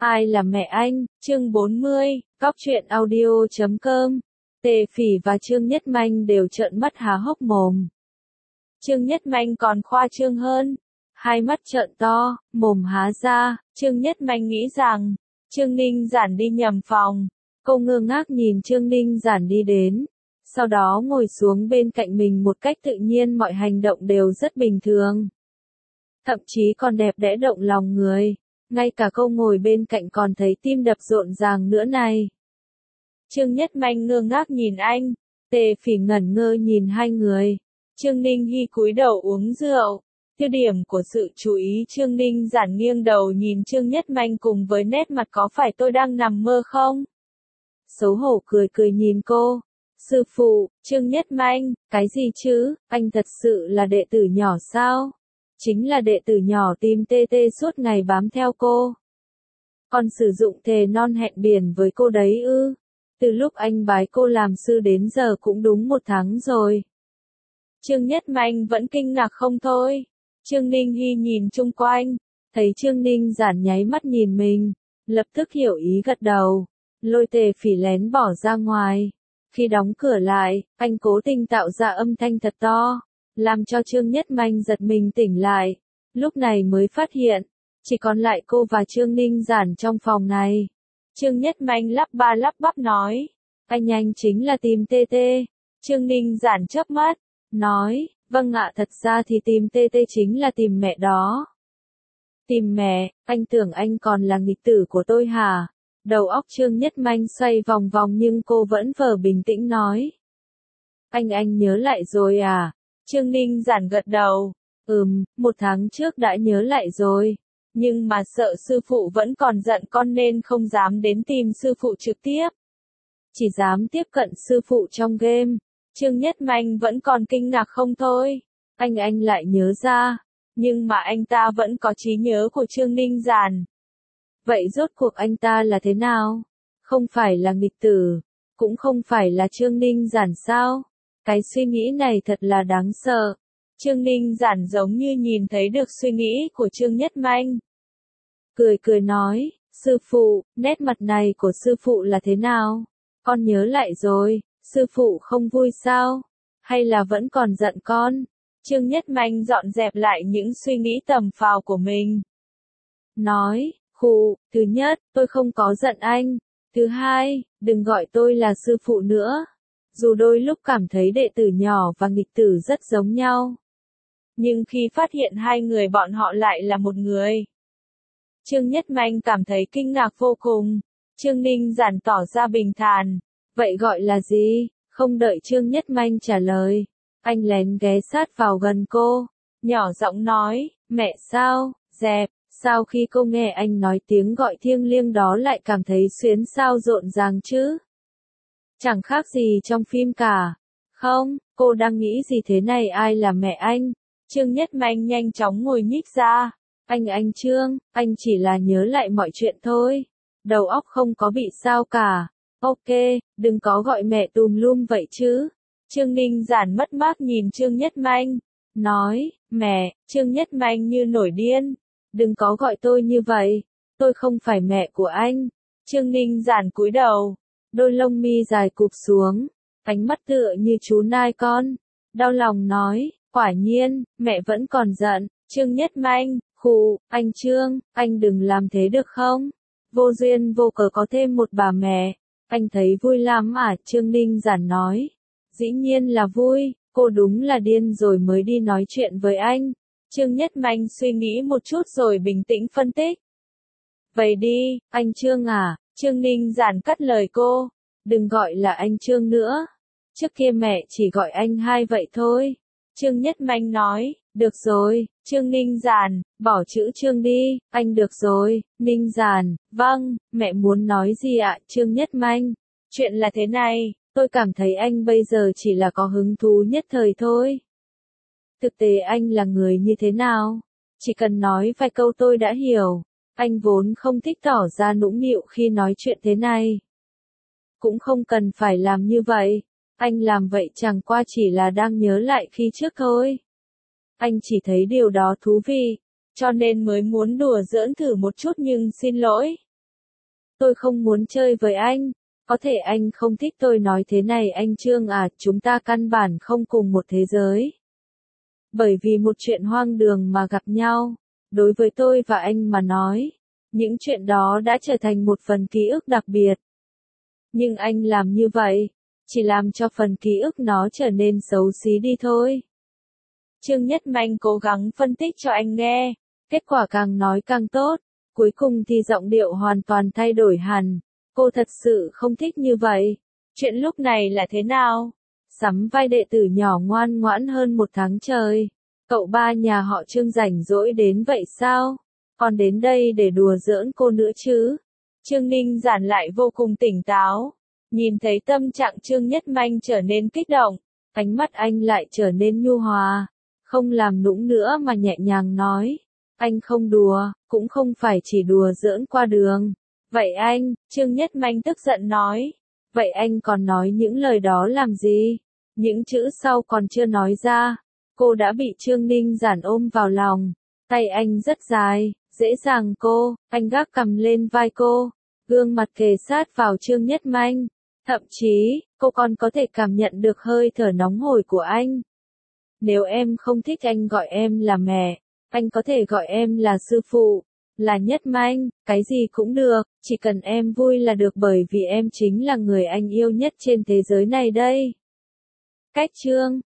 Ai là mẹ anh, chương 40, Góc truyện audio.com. Tề Phỉ và Trương Nhất Manh đều trợn mắt há hốc mồm. Trương Nhất Manh còn khoa trương hơn. Hai mắt trợn to, mồm há ra, Trương Nhất Manh nghĩ rằng, Trương Ninh Giản đi nhầm phòng. Cô ngơ ngác nhìn Trương Ninh Giản đi đến. Sau đó ngồi xuống bên cạnh mình một cách tự nhiên, mọi hành động đều rất bình thường. Thậm chí còn đẹp đẽ động lòng người. Ngay cả câu ngồi bên cạnh còn thấy tim đập rộn ràng nữa này. Trương Nhất Manh ngơ ngác nhìn anh. Tề Phỉ ngẩn ngơ nhìn hai người. Trương Ninh Hy cúi đầu uống rượu. Tiêu điểm của sự chú ý Trương Ninh Giản nghiêng đầu nhìn Trương Nhất Manh cùng với nét mặt có phải tôi đang nằm mơ không? Xấu hổ cười cười nhìn cô. Sư phụ, Trương Nhất Manh, cái gì chứ, anh thật sự là đệ tử nhỏ sao? Chính là đệ tử nhỏ tìm tê tê suốt ngày bám theo cô. Còn sử dụng thề non hẹn biển với cô đấy ư? Từ lúc anh bái cô làm sư đến giờ cũng đúng 1 tháng rồi. Trương Nhất Manh vẫn kinh ngạc không thôi. Trương Ninh Hy nhìn chung quanh, thấy Trương Ninh Giản nháy mắt nhìn mình, lập tức hiểu ý gật đầu, lôi Tề Phỉ lén bỏ ra ngoài. Khi đóng cửa lại, anh cố tình tạo ra âm thanh thật to, làm cho Trương Nhất Manh giật mình tỉnh lại. Lúc này mới phát hiện, chỉ còn lại cô và Trương Ninh Giản trong phòng này. Trương Nhất Manh lắp ba lắp bắp nói, anh chính là tìm tê tê. Trương Ninh Giản chớp mắt, nói, vâng ạ, thật ra thì tìm tê tê chính là tìm mẹ đó. Tìm mẹ, anh tưởng anh còn là nghịch tử của tôi hả? Đầu óc Trương Nhất Manh xoay vòng vòng nhưng cô vẫn vờ bình tĩnh nói. Anh nhớ lại rồi à? Trương Ninh Giản gật đầu. 1 tháng trước đã nhớ lại rồi. Nhưng mà sợ sư phụ vẫn còn giận con nên không dám đến tìm sư phụ trực tiếp. Chỉ dám tiếp cận sư phụ trong game. Trương Nhất Manh vẫn còn kinh ngạc không thôi. Anh lại nhớ ra. Nhưng mà anh ta vẫn có trí nhớ của Trương Ninh Giản. Vậy rốt cuộc anh ta là thế nào? Không phải là nghịch tử. Cũng không phải là Trương Ninh Giản sao? Cái suy nghĩ này thật là đáng sợ. Trương Ninh Giản giống như nhìn thấy được suy nghĩ của Trương Nhất Manh. Cười nói, sư phụ, nét mặt này của sư phụ là thế nào? Con nhớ lại rồi, sư phụ không vui sao? Hay là vẫn còn giận con? Trương Nhất Manh dọn dẹp lại những suy nghĩ tầm phào của mình. Nói, thứ nhất, tôi không có giận anh. Thứ hai, đừng gọi tôi là sư phụ nữa. Dù đôi lúc cảm thấy đệ tử nhỏ và nghịch tử rất giống nhau. Nhưng khi phát hiện hai người bọn họ lại là một người. Trương Nhất Manh cảm thấy kinh ngạc vô cùng. Trương Ninh Giản tỏ ra bình thản. Vậy gọi là gì? Không đợi Trương Nhất Manh trả lời. Anh lén ghé sát vào gần cô. Nhỏ giọng nói, mẹ sao, dẹp. Sao khi cô nghe anh nói tiếng gọi thiêng liêng đó lại cảm thấy xuyến sao rộn ràng chứ? Chẳng khác gì trong phim cả. Không, cô đang nghĩ gì thế này, ai là mẹ anh? Trương Nhất Manh nhanh chóng ngồi nhích ra. Anh Trương, anh chỉ là nhớ lại mọi chuyện thôi. Đầu óc không có bị sao cả. Ok, đừng có gọi mẹ tùm lum vậy chứ. Trương Ninh Giản mất mát nhìn Trương Nhất Manh. Nói, mẹ, Trương Nhất Manh như nổi điên. Đừng có gọi tôi như vậy. Tôi không phải mẹ của anh. Trương Ninh Giản cúi đầu. Đôi lông mi dài cụp xuống. Ánh mắt tựa như chú nai con. Đau lòng nói, quả nhiên, mẹ vẫn còn giận. Trương Nhất Manh, anh Trương, anh đừng làm thế được không? Vô duyên vô cớ có thêm một bà mẹ. Anh thấy vui lắm à? Trương Ninh Giản nói. Dĩ nhiên là vui, cô đúng là điên rồi mới đi nói chuyện với anh. Trương Nhất Manh suy nghĩ một chút rồi bình tĩnh phân tích. Vậy đi, anh Trương à? Trương Ninh Giản cắt lời cô. Đừng gọi là anh Trương nữa. Trước kia mẹ chỉ gọi anh hai vậy thôi. Trương Nhất Manh nói, được rồi, Trương Ninh Giản, bỏ chữ Trương đi, anh được rồi, Ninh Giản, vâng, mẹ muốn nói gì ạ? Trương Nhất Manh, chuyện là thế này, tôi cảm thấy anh bây giờ chỉ là có hứng thú nhất thời thôi. Thực tế anh là người như thế nào? Chỉ cần nói vài câu tôi đã hiểu. Anh vốn không thích tỏ ra nũng nịu khi nói chuyện thế này. Cũng không cần phải làm như vậy. Anh làm vậy chẳng qua chỉ là đang nhớ lại khi trước thôi. Anh chỉ thấy điều đó thú vị, cho nên mới muốn đùa giỡn thử một chút nhưng xin lỗi. tôi không muốn chơi với anh. Có thể anh không thích tôi nói thế này anh Trương à, chúng ta căn bản không cùng một thế giới. Bởi vì một chuyện hoang đường mà gặp nhau, đối với tôi và anh mà nói, những chuyện đó đã trở thành một phần ký ức đặc biệt. Nhưng anh làm như vậy, chỉ làm cho phần ký ức nó trở nên xấu xí đi thôi. Trương Nhất Manh cố gắng phân tích cho anh nghe, kết quả càng nói càng tốt, cuối cùng thì giọng điệu hoàn toàn thay đổi hẳn, cô thật sự không thích như vậy. Chuyện lúc này là thế nào? Sắm vai đệ tử nhỏ ngoan ngoãn hơn một tháng trời. Cậu ba nhà họ Trương rảnh rỗi đến vậy sao? Còn đến đây để đùa giỡn cô nữa chứ? Trương Ninh Giản lại vô cùng tỉnh táo. Nhìn thấy tâm trạng Trương Nhất Manh trở nên kích động, ánh mắt anh lại trở nên nhu hòa. Không làm nũng nữa mà nhẹ nhàng nói. Anh không đùa, cũng không phải chỉ đùa giỡn qua đường. Vậy anh, Trương Nhất Manh tức giận nói. Vậy anh còn nói những lời đó làm gì? Những chữ sau còn chưa nói ra. Cô đã bị Trương Ninh Giản ôm vào lòng. Tay anh rất dài, dễ dàng anh gác cầm lên vai cô. Gương mặt kề sát vào Trương Nhất Manh. Thậm chí, cô còn có thể cảm nhận được hơi thở nóng hổi của anh. Nếu em không thích anh gọi em là mẹ, anh có thể gọi em là sư phụ, là Nhất Manh, cái gì cũng được, chỉ cần em vui là được bởi vì em chính là người anh yêu nhất trên thế giới này đây. Cách chương